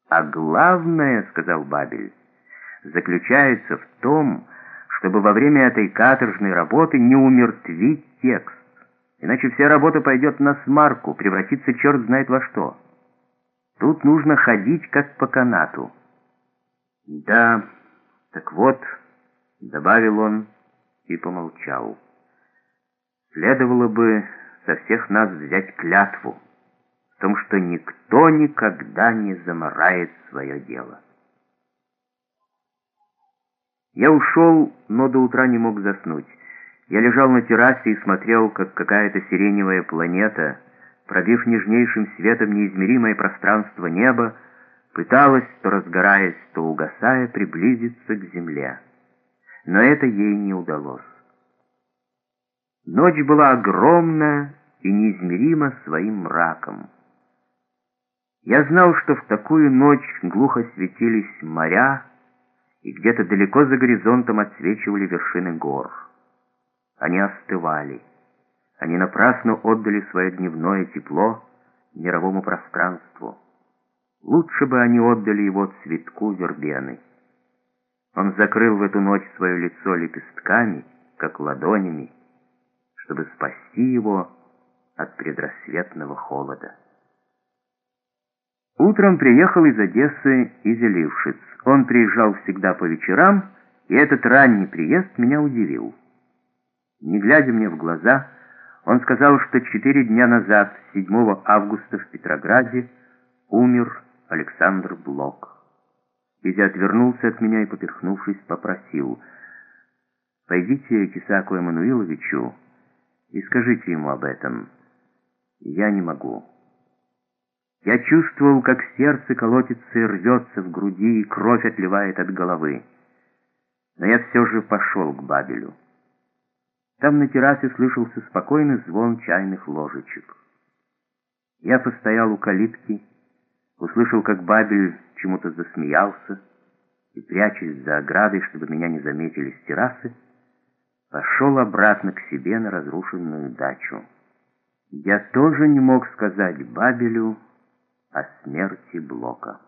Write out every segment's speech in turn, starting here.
«А главное, — сказал Бабель, — заключается в том, чтобы во время этой каторжной работы не умертвить текст. Иначе вся работа пойдет на смарку, превратится черт знает во что. Тут нужно ходить как по канату». «Да, так вот, — добавил он и помолчал, — следовало бы со всех нас взять клятву в том, что никто никогда не замарает свое дело». Я ушел, но до утра не мог заснуть. Я лежал на террасе и смотрел, как какая-то сиреневая планета, пробив нежнейшим светом неизмеримое пространство неба, пыталась, то разгораясь, то угасая, приблизиться к земле. Но это ей не удалось. Ночь была огромна и неизмерима своим мраком. Я знал, что в такую ночь глухо светились моря, и где-то далеко за горизонтом отсвечивали вершины гор. Они остывали. Они напрасно отдали свое дневное тепло мировому пространству. Лучше бы они отдали его цветку вербены. Он закрыл в эту ночь свое лицо лепестками, как ладонями, чтобы спасти его от предрассветного холода. Утром приехал из Одессы Изя-Лившиц. Он приезжал всегда по вечерам, и этот ранний приезд меня удивил. Не глядя мне в глаза, он сказал, что 4 дня назад, 7 августа в Петрограде, умер Александр Блок. Изя отвернулся от меня и, поперхнувшись, попросил: «Пойдите к Исааку Эммануиловичу и скажите ему об этом. Я не могу». Я чувствовал, как сердце колотится и рвется в груди, и кровь отливает от головы. Но я все же пошел к Бабелю. Там на террасе слышался спокойный звон чайных ложечек. Я постоял у калитки, услышал, как Бабель чему-то засмеялся, и, прячась за оградой, чтобы меня не заметили с террасы, пошел обратно к себе на разрушенную дачу. Я тоже не мог сказать Бабелю о смерти Блока.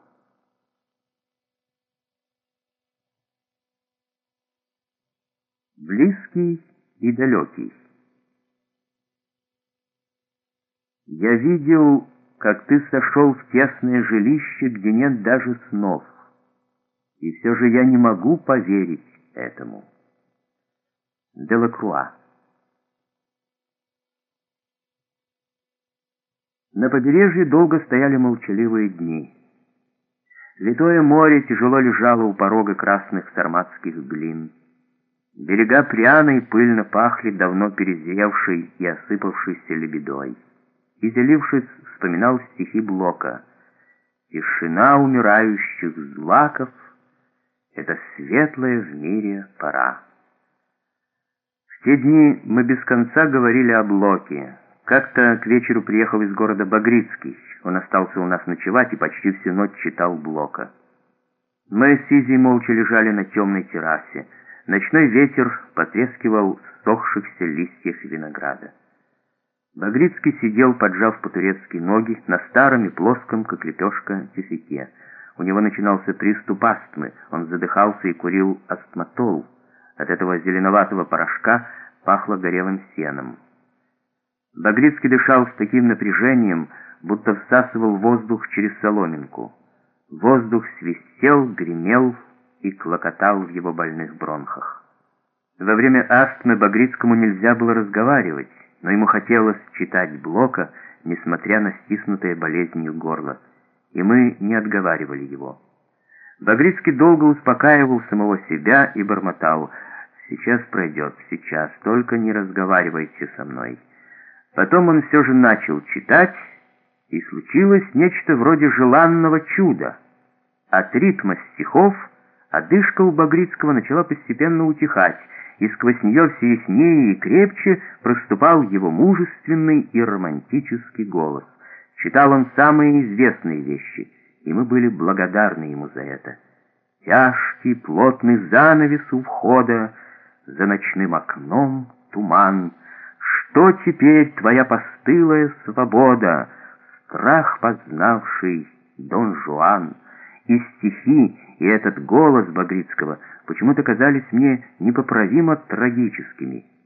Близкий и далекий. Я видел, как ты сошел в тесное жилище, где нет даже снов, и все же я не могу поверить этому. Делакруа. На побережье долго стояли молчаливые дни. Литое море тяжело лежало у порога красных сарматских глин. Берега пряно и пыльно пахли давно перезревшей и осыпавшейся лебедой. Изя-Лившиц вспоминал стихи Блока. «Тишина умирающих злаков — это светлая в мире пора». В те дни мы без конца говорили о Блоке. Как-то к вечеру приехал из города Багрицкий. Он остался у нас ночевать и почти всю ночь читал Блока. Мы с Изей молча лежали на темной террасе. Ночной ветер потрескивал в сохшихся листьях винограда. Багрицкий сидел, поджав по-турецки ноги, на старом и плоском, как лепешка, тюфяке. У него начинался приступ астмы, он задыхался и курил астматол. От этого зеленоватого порошка пахло горелым сеном. Багрицкий дышал с таким напряжением, будто всасывал воздух через соломинку. Воздух свистел, гремел и клокотал в его больных бронхах. Во время астмы Багрицкому нельзя было разговаривать, но ему хотелось читать Блока, несмотря на стиснутое болезнью горло, и мы не отговаривали его. Багрицкий долго успокаивал самого себя и бормотал: «Сейчас пройдет, сейчас, только не разговаривайте со мной». Потом он все же начал читать, и случилось нечто вроде желанного чуда. От ритма стихов одышка у Багрицкого начала постепенно утихать, и сквозь нее все яснее и крепче проступал его мужественный и романтический голос. Читал он самые известные вещи, и мы были благодарны ему за это. Тяжкий плотный занавес у входа, за ночным окном туман. Что теперь твоя постылая свобода, страх познавший Дон Жуан? И стихи, и этот голос Багрицкого почему-то казались мне непоправимо трагическими.